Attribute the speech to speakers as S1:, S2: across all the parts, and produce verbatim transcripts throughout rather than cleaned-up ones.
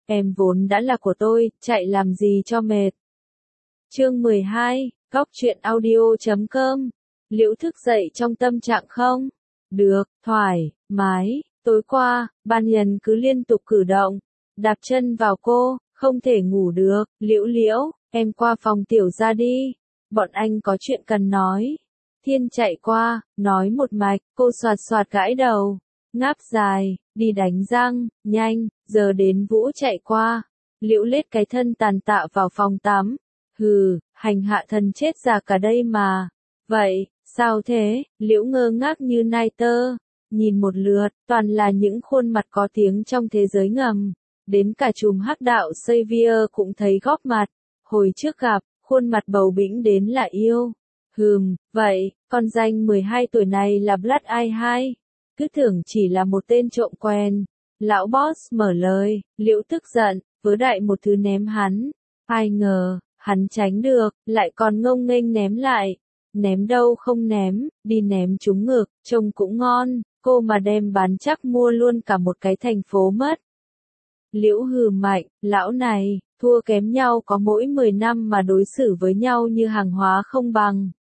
S1: em vốn đã là của tôi, chạy làm gì cho mệt. Chương mười hai, Góc truyện audio chấm com. Liễu thức dậy trong tâm trạng không? Được, thoải mái. Tối qua, Ban Nhân cứ liên tục cử động, đạp chân vào cô, không thể ngủ được. Liễu Liễu, em qua phòng tiểu ra đi. Bọn anh có chuyện cần nói. Thiên chạy qua, nói một mạch, cô soạt soạt gãi đầu. Ngáp dài, đi đánh răng, nhanh, giờ đến Vũ chạy qua. Liễu lết cái thân tàn tạ vào phòng tắm. Hừ, hành hạ thần chết già cả đây mà. Vậy, sao thế? Liễu ngơ ngác như nai tơ. Nhìn một lượt, toàn là những khuôn mặt có tiếng trong thế giới ngầm. Đến cả chùm hắc đạo Xavier cũng thấy góp mặt. Hồi trước gặp, khuôn mặt bầu bĩnh đến là yêu. Hừm, vậy, con danh mười hai tuổi này là Blood Eye hai. Cứ tưởng chỉ là một tên trộm quen. Lão boss mở lời, Liễu tức giận, vớ đại một thứ ném hắn. Ai ngờ, hắn tránh được, lại còn ngông nghênh ném lại. Ném đâu không ném, đi ném trúng ngực, trông cũng ngon, cô mà đem bán chắc mua luôn cả một cái thành phố mất. Liễu hừ mạnh, lão này, thua kém nhau có mỗi mười năm mà đối xử với nhau như hàng hóa không bằng.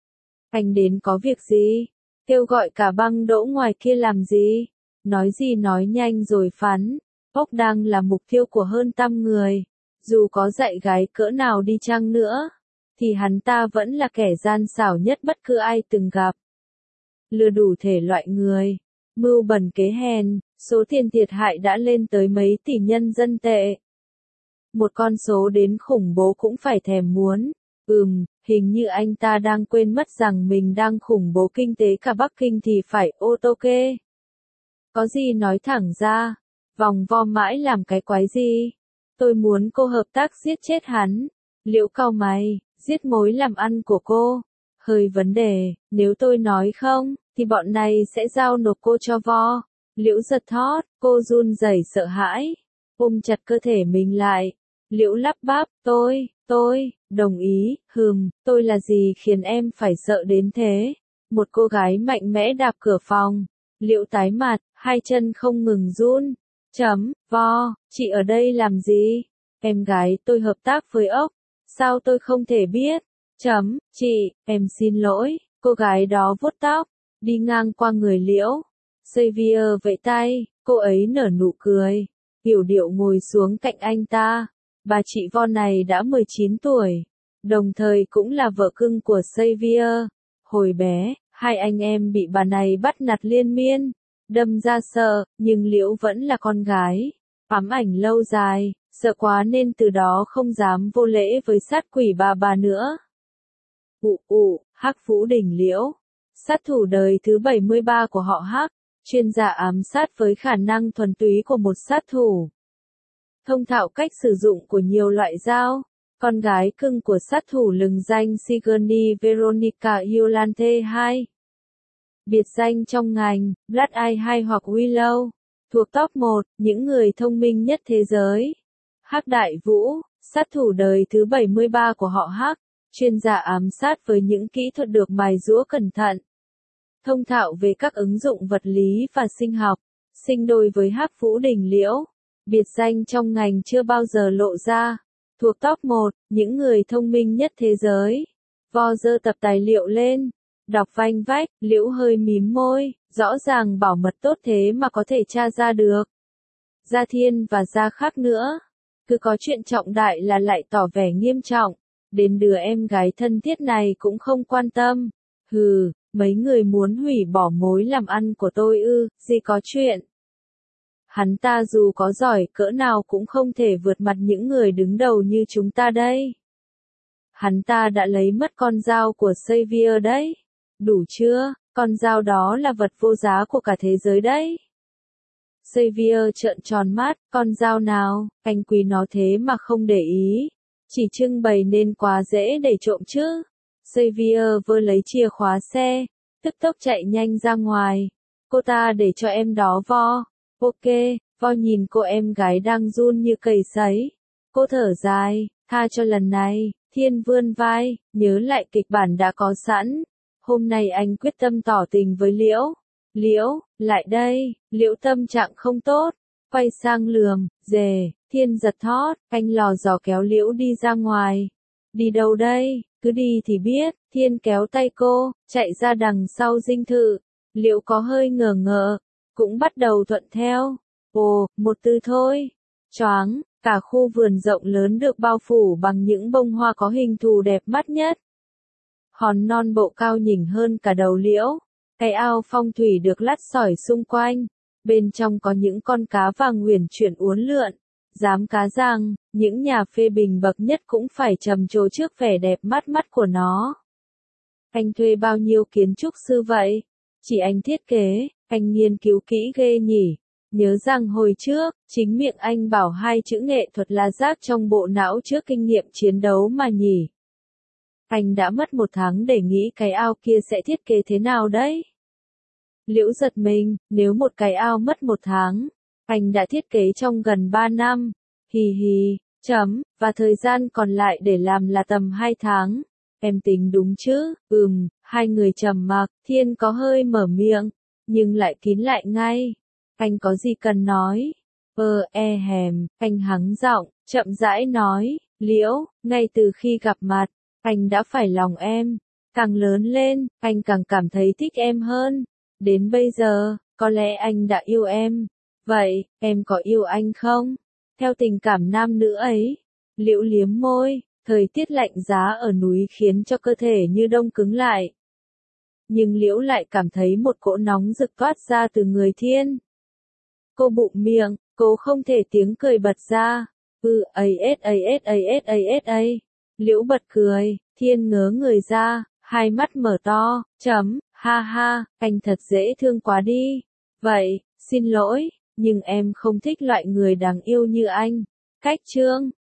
S1: Anh đến có việc gì? Kêu gọi cả băng đỗ ngoài kia làm gì? Nói gì nói nhanh rồi phán. Ốc đang là mục tiêu của hơn trăm người. Dù có dạy gái cỡ nào đi chăng nữa, thì hắn ta vẫn là kẻ gian xảo nhất bất cứ ai từng gặp. Lừa đủ thể loại người, mưu bẩn kế hèn, số tiền thiệt hại đã lên tới mấy tỷ nhân dân tệ. Một con số đến khủng bố cũng phải thèm muốn. Ừm, hình như anh ta đang quên mất rằng mình đang khủng bố kinh tế cả Bắc Kinh thì phải ô tô kê. Có gì nói thẳng ra, vòng vo mãi làm cái quái gì. Tôi muốn cô hợp tác giết chết hắn. Liễu cau mày, giết mối làm ăn của cô. Hơi vấn đề, nếu tôi nói không, thì bọn này sẽ giao nộp cô cho vo. Liễu giật thót, cô run rẩy sợ hãi, ôm chặt cơ thể mình lại. Liễu lắp bắp, tôi, tôi, đồng ý, hừm, tôi là gì khiến em phải sợ đến thế? Một cô gái mạnh mẽ đạp cửa phòng. Liễu tái mặt, hai chân không ngừng run. Chấm, vo, chị ở đây làm gì? Em gái tôi hợp tác với ốc. Sao tôi không thể biết? Chấm, chị, em xin lỗi. Cô gái đó vuốt tóc, đi ngang qua người Liễu. Xavier vẫy tay, cô ấy nở nụ cười. Hiểu điệu ngồi xuống cạnh anh ta. Bà chị Vo này đã mười chín tuổi, đồng thời cũng là vợ cưng của Xavier. Hồi bé, hai anh em bị bà này bắt nạt liên miên, đâm ra sợ, nhưng Liễu vẫn là con gái. Ám ảnh lâu dài, sợ quá nên từ đó không dám vô lễ với sát quỷ bà bà nữa. Ụ ụ, Hắc Vũ Đình Liễu, sát thủ đời thứ bảy mươi ba của họ Hắc, chuyên gia ám sát với khả năng thuần túy của một sát thủ. Thông thạo cách sử dụng của nhiều loại dao, con gái cưng của sát thủ lừng danh Sigourney Veronica Iolante hai. Biệt danh trong ngành, Blood Eye hai hoặc Willow, thuộc top một, những người thông minh nhất thế giới. Hắc Đại Vũ, sát thủ đời thứ bảy mươi ba của họ Hắc, chuyên gia ám sát với những kỹ thuật được mài giũa cẩn thận. Thông thạo về các ứng dụng vật lý và sinh học, sinh đôi với Hắc Vũ Đình Liễu. Biệt danh trong ngành chưa bao giờ lộ ra, thuộc top một, những người thông minh nhất thế giới. Vo giơ tập tài liệu lên, đọc vanh vách, Liễu hơi mím môi, rõ ràng bảo mật tốt thế mà có thể tra ra được. Gia Thiên và Gia Khắc nữa, cứ có chuyện trọng đại là lại tỏ vẻ nghiêm trọng, đến đứa em gái thân thiết này cũng không quan tâm. Hừ, mấy người muốn hủy bỏ mối làm ăn của tôi ư, gì có chuyện. Hắn ta dù có giỏi cỡ nào cũng không thể vượt mặt những người đứng đầu như chúng ta đây. Hắn ta đã lấy mất con dao của Xavier đấy. Đủ chưa, con dao đó là vật vô giá của cả thế giới đấy. Xavier trợn tròn mắt, con dao nào, anh quý nó thế mà không để ý. Chỉ trưng bày nên quá dễ để trộm chứ. Xavier vơ lấy chìa khóa xe, tức tốc chạy nhanh ra ngoài. Cô ta để cho em đó vo. Ok, Vo nhìn cô em gái đang run như cầy sấy. Cô thở dài, tha cho lần này. Thiên vươn vai, nhớ lại kịch bản đã có sẵn. Hôm nay anh quyết tâm tỏ tình với Liễu. Liễu, lại đây. Liễu tâm trạng không tốt, quay sang lườm, dề. Thiên giật thót, anh lò dò kéo Liễu đi ra ngoài. Đi đâu đây, cứ đi thì biết. Thiên kéo tay cô, chạy ra đằng sau dinh thự. Liễu có hơi ngờ ngợ, cũng bắt đầu thuận theo. Ồ, một từ thôi. Choáng, cả khu vườn rộng lớn được bao phủ bằng những bông hoa có hình thù đẹp mắt nhất. Hòn non bộ cao nhỉnh hơn cả đầu Liễu. Cái ao phong thủy được lát sỏi xung quanh. Bên trong có những con cá vàng huyền chuyển uốn lượn. Dám cá rằng, những nhà phê bình bậc nhất cũng phải trầm trồ trước vẻ đẹp mắt mắt của nó. Anh thuê bao nhiêu kiến trúc sư vậy? Chỉ anh thiết kế, anh nghiên cứu kỹ ghê nhỉ. Nhớ rằng hồi trước, chính miệng anh bảo hai chữ nghệ thuật là rác trong bộ não trước kinh nghiệm chiến đấu mà nhỉ. Anh đã mất một tháng để nghĩ cái ao kia sẽ thiết kế thế nào đấy. Liễu giật mình, nếu một cái ao mất một tháng, anh đã thiết kế trong gần ba năm. Hì hì, chấm, và thời gian còn lại để làm là tầm hai tháng. Em tính đúng chứ? Ừm, hai người trầm mặc, Thiên có hơi mở miệng, nhưng lại kín lại ngay. Anh có gì cần nói? Ơ e hèm, anh hắng giọng, chậm rãi nói, Liễu, ngay từ khi gặp mặt, anh đã phải lòng em. Càng lớn lên, anh càng cảm thấy thích em hơn. Đến bây giờ, có lẽ anh đã yêu em. Vậy, em có yêu anh không? Theo tình cảm nam nữ ấy, Liễu liếm môi, thời tiết lạnh giá ở núi khiến cho cơ thể như đông cứng lại. Nhưng Liễu lại cảm thấy một cỗ nóng rực toát ra từ người Thiên. Cô bụng miệng, cố không thể tiếng cười bật ra. Ừ, ấy ết ấy ết ấy ết ấy ết ấy. Liễu bật cười, Thiên ngớ người ra, hai mắt mở to, chấm, ha ha, anh thật dễ thương quá đi. Vậy, xin lỗi, nhưng em không thích loại người đáng yêu như anh. Cách chương